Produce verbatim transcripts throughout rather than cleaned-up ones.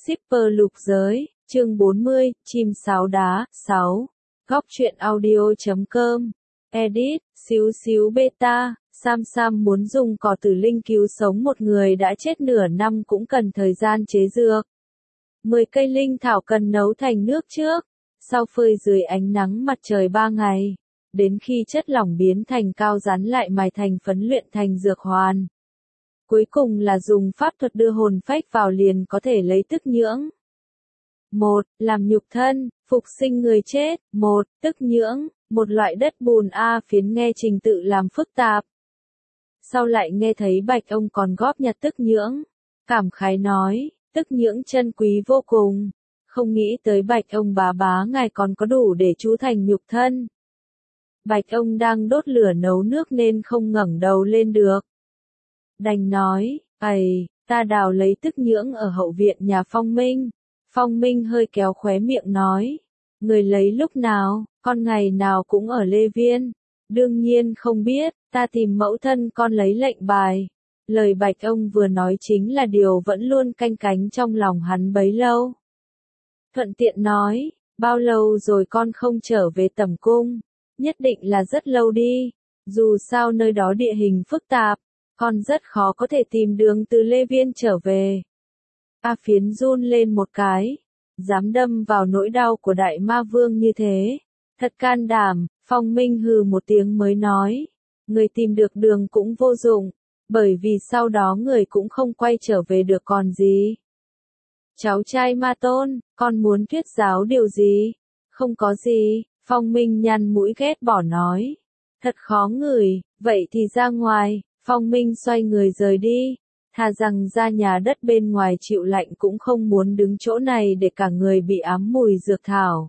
Shipper lục giới, chương bốn mươi, chim sáo đá, sáu. Góc truyện audio chấm com. Edit, xíu xíu beta, Sam Sam muốn dùng cỏ tử linh cứu sống một người đã chết nửa năm cũng cần thời gian chế dược. mười cây linh thảo cần nấu thành nước trước, sau phơi dưới ánh nắng mặt trời ba ngày, đến khi chất lỏng biến thành cao rắn lại mài thành phấn luyện thành dược hoàn. Cuối cùng là dùng pháp thuật đưa hồn phách vào liền có thể lấy tức nhưỡng. một. Làm nhục thân, phục sinh người chết. một. Tức nhưỡng, một loại đất bùn A Phiến nghe trình tự làm phức tạp. Sau lại nghe thấy Bạch ông còn góp nhặt tức nhưỡng. Cảm khái nói, tức nhưỡng chân quý vô cùng. Không nghĩ tới Bạch ông bá bá ngài còn có đủ để chú thành nhục thân. Bạch ông đang đốt lửa nấu nước nên không ngẩng đầu lên được. Đành nói, ầy, ta đào lấy tức nhưỡng ở hậu viện nhà Phong Minh. Phong Minh hơi kéo khóe miệng nói, người lấy lúc nào, con ngày nào cũng ở Lê Viên. Đương nhiên không biết, ta tìm mẫu thân con lấy lệnh bài. Lời Bạch ông vừa nói chính là điều vẫn luôn canh cánh trong lòng hắn bấy lâu. Thuận tiện nói, bao lâu rồi con không trở về Tẩm Cung? Nhất định là rất lâu đi, dù sao nơi đó địa hình phức tạp. Con rất khó có thể tìm đường từ Lê Viên trở về. A Phiến run lên một cái. Dám đâm vào nỗi đau của đại ma vương như thế. Thật can đảm, Phong Minh hừ một tiếng mới nói. Người tìm được đường cũng vô dụng. Bởi vì sau đó người cũng không quay trở về được còn gì. Cháu trai Ma Tôn, con muốn thuyết giáo điều gì? Không có gì, Phong Minh nhăn mũi ghét bỏ nói. Thật khó ngửi, vậy thì ra ngoài. Phong Minh xoay người rời đi, thà rằng ra nhà đất bên ngoài chịu lạnh cũng không muốn đứng chỗ này để cả người bị ám mùi dược thảo.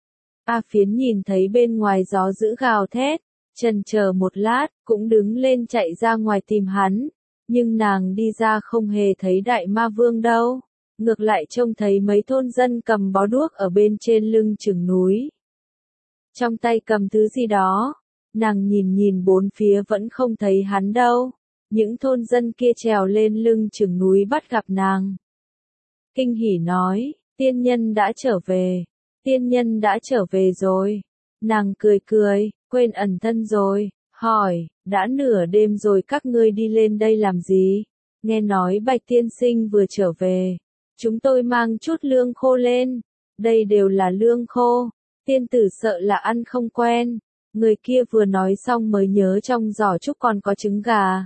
A Phiến nhìn thấy bên ngoài gió dữ gào thét, chần chờ một lát, cũng đứng lên chạy ra ngoài tìm hắn, nhưng nàng đi ra không hề thấy đại ma vương đâu, ngược lại trông thấy mấy thôn dân cầm bó đuốc ở bên trên lưng chừng núi. Trong tay cầm thứ gì đó. Nàng nhìn nhìn bốn phía vẫn không thấy hắn đâu. Những thôn dân kia trèo lên lưng chừng núi bắt gặp nàng. Kinh hỉ nói, tiên nhân đã trở về. Tiên nhân đã trở về rồi. Nàng cười cười, quên ẩn thân rồi. Hỏi, đã nửa đêm rồi các ngươi đi lên đây làm gì? Nghe nói Bạch tiên sinh vừa trở về. Chúng tôi mang chút lương khô lên. Đây đều là lương khô. Tiên tử sợ là ăn không quen. Người kia vừa nói xong mới nhớ trong giỏ trúc còn có trứng gà.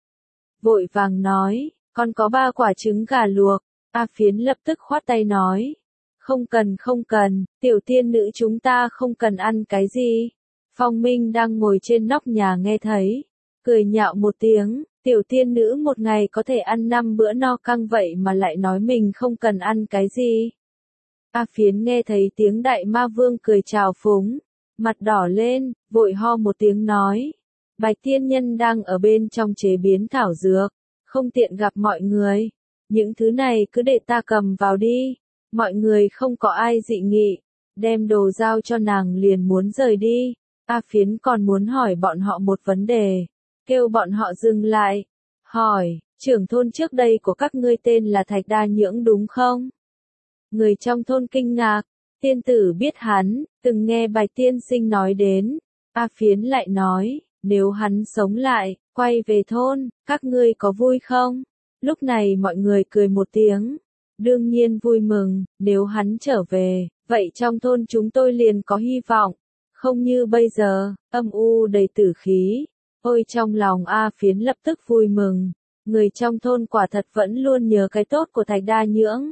Vội vàng nói, con có ba quả trứng gà luộc. A Phiến lập tức khoát tay nói. Không cần không cần, tiểu tiên nữ chúng ta không cần ăn cái gì. Phong Minh đang ngồi trên nóc nhà nghe thấy. Cười nhạo một tiếng, tiểu tiên nữ một ngày có thể ăn năm bữa no căng vậy mà lại nói mình không cần ăn cái gì. A Phiến nghe thấy tiếng đại ma vương cười chào phúng. Mặt đỏ lên, vội ho một tiếng nói. Bạch tiên nhân đang ở bên trong chế biến thảo dược, không tiện gặp mọi người. Những thứ này cứ để ta cầm vào đi. Mọi người không có ai dị nghị, đem đồ giao cho nàng liền muốn rời đi. A Phiến còn muốn hỏi bọn họ một vấn đề, kêu bọn họ dừng lại. Hỏi, trưởng thôn trước đây của các ngươi tên là Thạch Đa Nhưỡng đúng không? Người trong thôn kinh ngạc. Tiên tử biết hắn, từng nghe Bạch tiên sinh nói đến. A Phiến lại nói, nếu hắn sống lại, quay về thôn, các ngươi có vui không? Lúc này mọi người cười một tiếng. Đương nhiên vui mừng, nếu hắn trở về, vậy trong thôn chúng tôi liền có hy vọng. Không như bây giờ, âm u đầy tử khí. Ôi trong lòng A Phiến lập tức vui mừng. Người trong thôn quả thật vẫn luôn nhớ cái tốt của Thạch Đa Nhưỡng.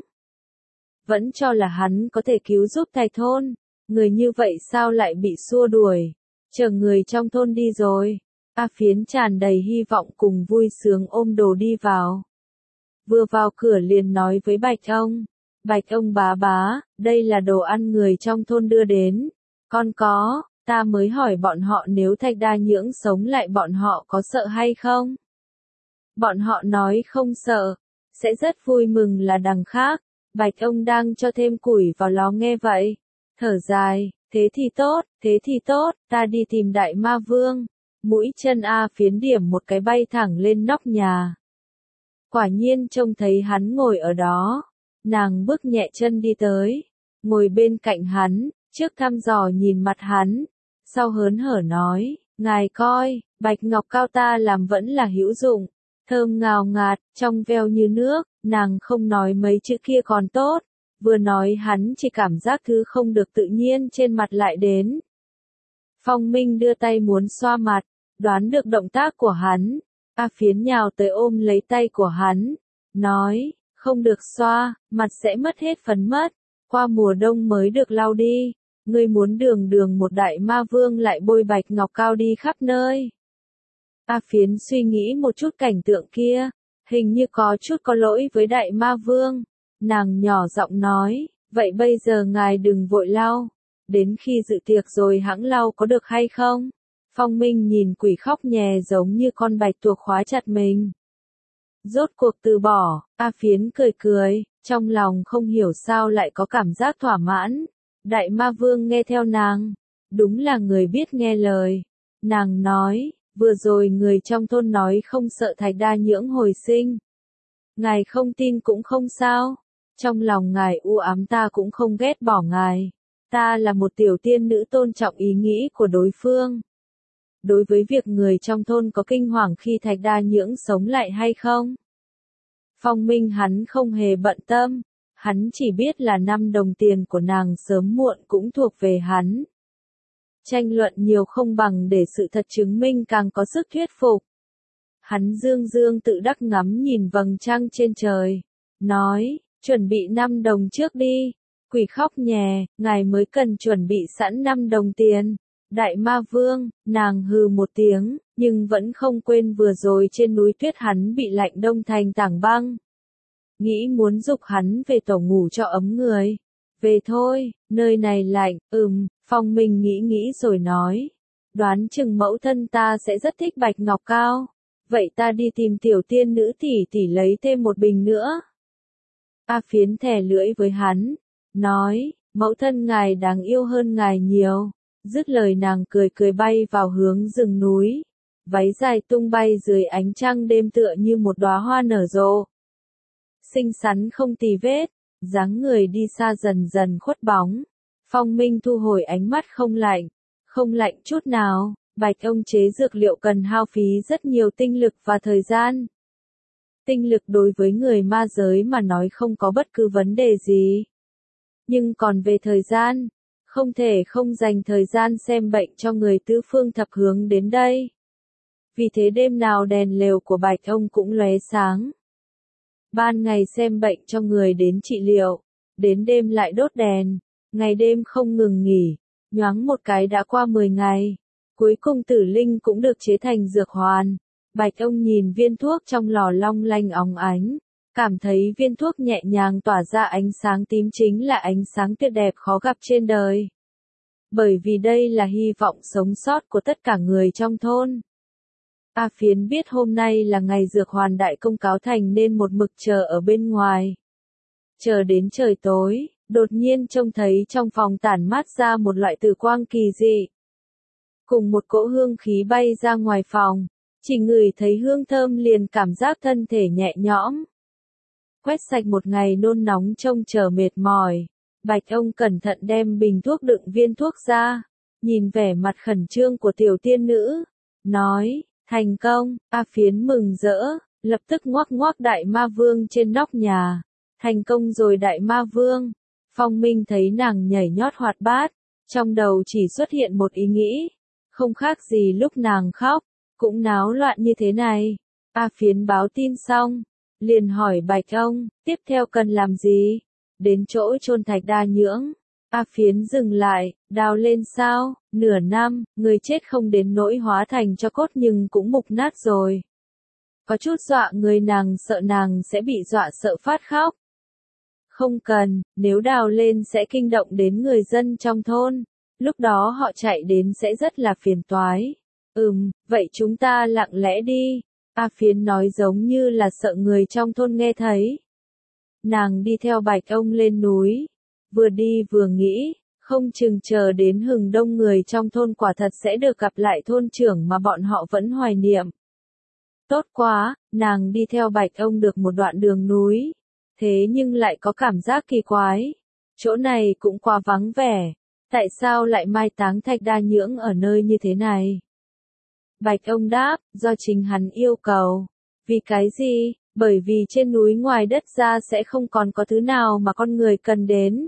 Vẫn cho là hắn có thể cứu giúp thạch thôn. Người như vậy sao lại bị xua đuổi. Chờ người trong thôn đi rồi. A Phiến tràn đầy hy vọng cùng vui sướng ôm đồ đi vào. Vừa vào cửa liền nói với Bạch ông. Bạch ông bá bá, đây là đồ ăn người trong thôn đưa đến. Con có, ta mới hỏi bọn họ nếu Thạch Đa Nhưỡng sống lại bọn họ có sợ hay không? Bọn họ nói không sợ, sẽ rất vui mừng là đằng khác. Bạch ông đang cho thêm củi vào lò nghe vậy. Thở dài, thế thì tốt, thế thì tốt, ta đi tìm đại ma vương. Mũi chân A Phiến điểm một cái bay thẳng lên nóc nhà. Quả nhiên trông thấy hắn ngồi ở đó. Nàng bước nhẹ chân đi tới, ngồi bên cạnh hắn, trước thăm dò nhìn mặt hắn, sau hớn hở nói, ngài coi, bạch ngọc cao ta làm vẫn là hữu dụng, thơm ngào ngạt, trong veo như nước, nàng không nói mấy chữ kia còn tốt, vừa nói hắn chỉ cảm giác thứ không được tự nhiên trên mặt lại đến. Phong Minh đưa tay muốn xoa mặt, đoán được động tác của hắn, A Phiến nhào tới ôm lấy tay của hắn, nói, không được xoa, mặt sẽ mất hết phấn mất, qua mùa đông mới được lau đi, ngươi muốn đường đường một đại ma vương lại bôi bạch ngọc cao đi khắp nơi. A Phiến suy nghĩ một chút cảnh tượng kia, hình như có chút có lỗi với đại ma vương, nàng nhỏ giọng nói, vậy bây giờ ngài đừng vội lau, đến khi dự tiệc rồi hãng lau có được hay không? Phong Minh nhìn quỷ khóc nhè giống như con bạch tuộc khóa chặt mình. Rốt cuộc từ bỏ, A Phiến cười cười, trong lòng không hiểu sao lại có cảm giác thỏa mãn. Đại ma vương nghe theo nàng, đúng là người biết nghe lời. Nàng nói, vừa rồi người trong thôn nói không sợ Thạch Đa Nhưỡng hồi sinh. Ngài không tin cũng không sao, trong lòng ngài u ám ta cũng không ghét bỏ ngài. Ta là một tiểu tiên nữ tôn trọng ý nghĩ của đối phương. Đối với việc người trong thôn có kinh hoàng khi Thạch Đa Nhưỡng sống lại hay không? Phong Minh hắn không hề bận tâm, hắn chỉ biết là năm đồng tiền của nàng sớm muộn cũng thuộc về hắn. Tranh luận nhiều không bằng để sự thật chứng minh càng có sức thuyết phục. Hắn dương dương tự đắc ngắm nhìn vầng trăng trên trời, nói, chuẩn bị năm đồng trước đi. Quỷ khóc nhè, ngài mới cần chuẩn bị sẵn năm đồng tiền. Đại ma vương, nàng hừ một tiếng, nhưng vẫn không quên vừa rồi trên núi tuyết hắn bị lạnh đông thành tảng băng. Nghĩ muốn dục hắn về tổ ngủ cho ấm người. Về thôi, nơi này lạnh, ừm, Phong Minh nghĩ nghĩ rồi nói. Đoán chừng mẫu thân ta sẽ rất thích bạch ngọc cao. Vậy ta đi tìm tiểu tiên nữ tỷ tỷ lấy thêm một bình nữa. A Phiến thè lưỡi với hắn, nói, mẫu thân ngài đáng yêu hơn ngài nhiều. Dứt lời nàng cười cười bay vào hướng rừng núi. Váy dài tung bay dưới ánh trăng đêm tựa như một đóa hoa nở rộ. Xinh xắn không tì vết, dáng người đi xa dần dần khuất bóng. Phong Minh thu hồi ánh mắt không lạnh, không lạnh chút nào, bạch ông chế dược liệu cần hao phí rất nhiều tinh lực và thời gian. Tinh lực đối với người ma giới mà nói không có bất cứ vấn đề gì. Nhưng còn về thời gian, không thể không dành thời gian xem bệnh cho người tứ phương thập hướng đến đây. Vì thế đêm nào đèn lều của bạch ông cũng lóe sáng. Ban ngày xem bệnh cho người đến trị liệu, đến đêm lại đốt đèn, ngày đêm không ngừng nghỉ, nhoáng một cái đã qua mười ngày. Cuối cùng tử linh cũng được chế thành dược hoàn. Bạch ông nhìn viên thuốc trong lò long lanh óng ánh, cảm thấy viên thuốc nhẹ nhàng tỏa ra ánh sáng tím chính là ánh sáng tuyệt đẹp khó gặp trên đời. Bởi vì đây là hy vọng sống sót của tất cả người trong thôn. A Phiến biết hôm nay là ngày dược hoàn đại công cáo thành nên một mực chờ ở bên ngoài. Chờ đến trời tối, đột nhiên trông thấy trong phòng tản mát ra một loại tử quang kỳ dị. Cùng một cỗ hương khí bay ra ngoài phòng, chỉ ngửi thấy hương thơm liền cảm giác thân thể nhẹ nhõm. Quét sạch một ngày nôn nóng trông chờ mệt mỏi, bạch ông cẩn thận đem bình thuốc đựng viên thuốc ra, nhìn vẻ mặt khẩn trương của tiểu tiên nữ, nói, thành công. A Phiến mừng rỡ, lập tức ngoắc ngoắc đại ma vương trên nóc nhà, thành công rồi đại ma vương. Phong Minh thấy nàng nhảy nhót hoạt bát, trong đầu chỉ xuất hiện một ý nghĩ, không khác gì lúc nàng khóc, cũng náo loạn như thế này. A Phiến báo tin xong, liền hỏi bạch ông, tiếp theo cần làm gì? Đến chỗ chôn Thạch Đa Nhưỡng. A Phiến dừng lại, đào lên sao? Nửa năm, người chết không đến nỗi hóa thành cho cốt nhưng cũng mục nát rồi. Có chút dọa người, nàng sợ nàng sẽ bị dọa sợ phát khóc. Không cần, nếu đào lên sẽ kinh động đến người dân trong thôn. Lúc đó họ chạy đến sẽ rất là phiền toái. Ừm, vậy chúng ta lặng lẽ đi. A Phiến nói giống như là sợ người trong thôn nghe thấy. Nàng đi theo bạch ông lên núi. Vừa đi vừa nghĩ, không chừng chờ đến hừng đông người trong thôn quả thật sẽ được gặp lại thôn trưởng mà bọn họ vẫn hoài niệm. Tốt quá, nàng đi theo bạch ông được một đoạn đường núi. thế nhưng lại có cảm giác kỳ quái. Chỗ này cũng quá vắng vẻ, tại sao lại mai táng Thạch Đa Nhưỡng ở nơi như thế này? Bạch ông đáp, do chính hắn yêu cầu. Vì cái gì? Bởi vì trên núi ngoài đất ra sẽ không còn có thứ nào mà con người cần đến.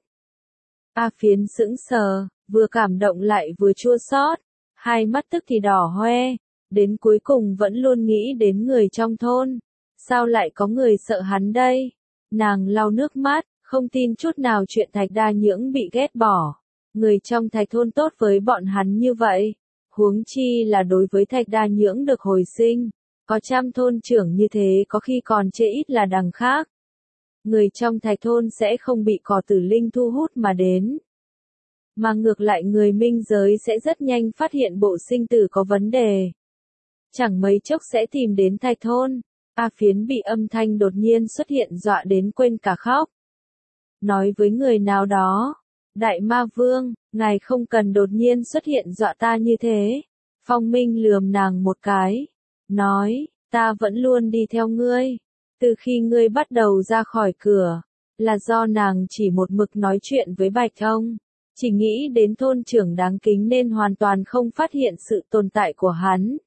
A Phiến sững sờ, vừa cảm động lại vừa chua xót, hai mắt tức thì đỏ hoe, đến cuối cùng vẫn luôn nghĩ đến người trong thôn. Sao lại có người sợ hắn đây? Nàng lau nước mắt, không tin chút nào chuyện Thạch Đa Nhưỡng bị ghét bỏ. Người trong Thạch thôn tốt với bọn hắn như vậy. Huống chi là đối với Thạch Đa Nhưỡng được hồi sinh. Có trăm thôn trưởng như thế có khi còn chê ít là đằng khác. Người trong Thạch thôn sẽ không bị cỏ tử linh thu hút mà đến. Mà ngược lại người minh giới sẽ rất nhanh phát hiện bộ sinh tử có vấn đề. Chẳng mấy chốc sẽ tìm đến Thạch thôn. A Phiến bị âm thanh đột nhiên xuất hiện dọa đến quên cả khóc. Nói với người nào đó, Đại Ma Vương, ngài không cần đột nhiên xuất hiện dọa ta như thế. Phong Minh lườm nàng một cái, nói, ta vẫn luôn đi theo ngươi. Từ khi ngươi bắt đầu ra khỏi cửa, là do nàng chỉ một mực nói chuyện với Bạch ông. Chỉ nghĩ đến thôn trưởng đáng kính nên hoàn toàn không phát hiện sự tồn tại của hắn.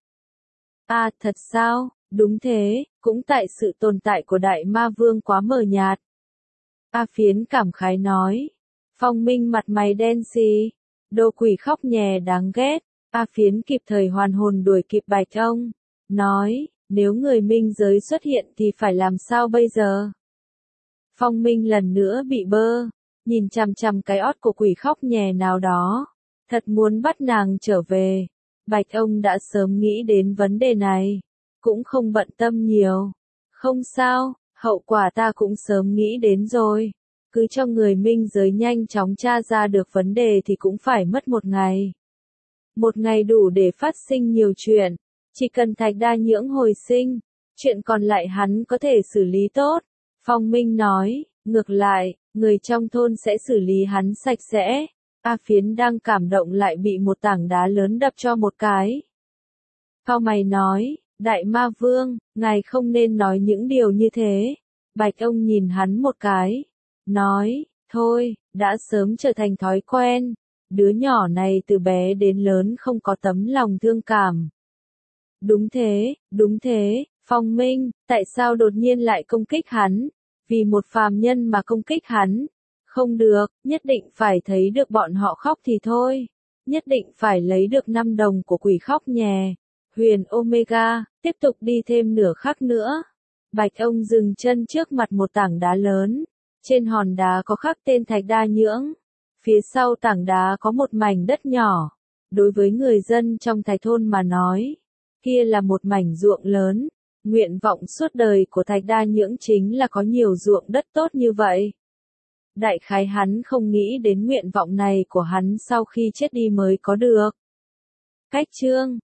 À thật sao, đúng thế, cũng tại sự tồn tại của Đại Ma Vương quá mờ nhạt. A Phiến cảm khái nói. Phong Minh mặt mày đen xì, đồ quỷ khóc nhè đáng ghét. A Phiến kịp thời hoàn hồn đuổi kịp Bạch ông, nói, nếu người minh giới xuất hiện thì phải làm sao bây giờ? Phong Minh lần nữa bị bơ, nhìn chằm chằm cái ót của quỷ khóc nhè nào đó, thật muốn bắt nàng trở về. Bạch ông đã sớm nghĩ đến vấn đề này, cũng không bận tâm nhiều. Không sao, hậu quả ta cũng sớm nghĩ đến rồi. Cứ cho người minh giới nhanh chóng tra ra được vấn đề thì cũng phải mất một ngày. Một ngày đủ để phát sinh nhiều chuyện, chỉ cần Thạch Đa Nhưỡng hồi sinh, chuyện còn lại hắn có thể xử lý tốt. Phong Minh nói, ngược lại, người trong thôn sẽ xử lý hắn sạch sẽ. A Phiến đang cảm động lại bị một tảng đá lớn đập cho một cái. Cao mày nói, Đại Ma Vương, ngài không nên nói những điều như thế. Bạch ông nhìn hắn một cái, nói, thôi, đã sớm trở thành thói quen. Đứa nhỏ này từ bé đến lớn không có tấm lòng thương cảm. Đúng thế, đúng thế, Phong Minh, tại sao đột nhiên lại công kích hắn? Vì một phàm nhân mà công kích hắn? Không được, nhất định phải thấy được bọn họ khóc thì thôi. Nhất định phải lấy được năm đồng của quỷ khóc nhè. Huyền Omega, tiếp tục đi thêm nửa khắc nữa. Bạch ông dừng chân trước mặt một tảng đá lớn. Trên hòn đá có khắc tên Thạch Đa Nhưỡng. Phía sau tảng đá có một mảnh đất nhỏ. Đối với người dân trong Thạch thôn mà nói, kia là một mảnh ruộng lớn. Nguyện vọng suốt đời của Thạch Đa Nhưỡng chính là có nhiều ruộng đất tốt như vậy. Đại khái hắn không nghĩ đến nguyện vọng này của hắn sau khi chết đi mới có được. Cách chương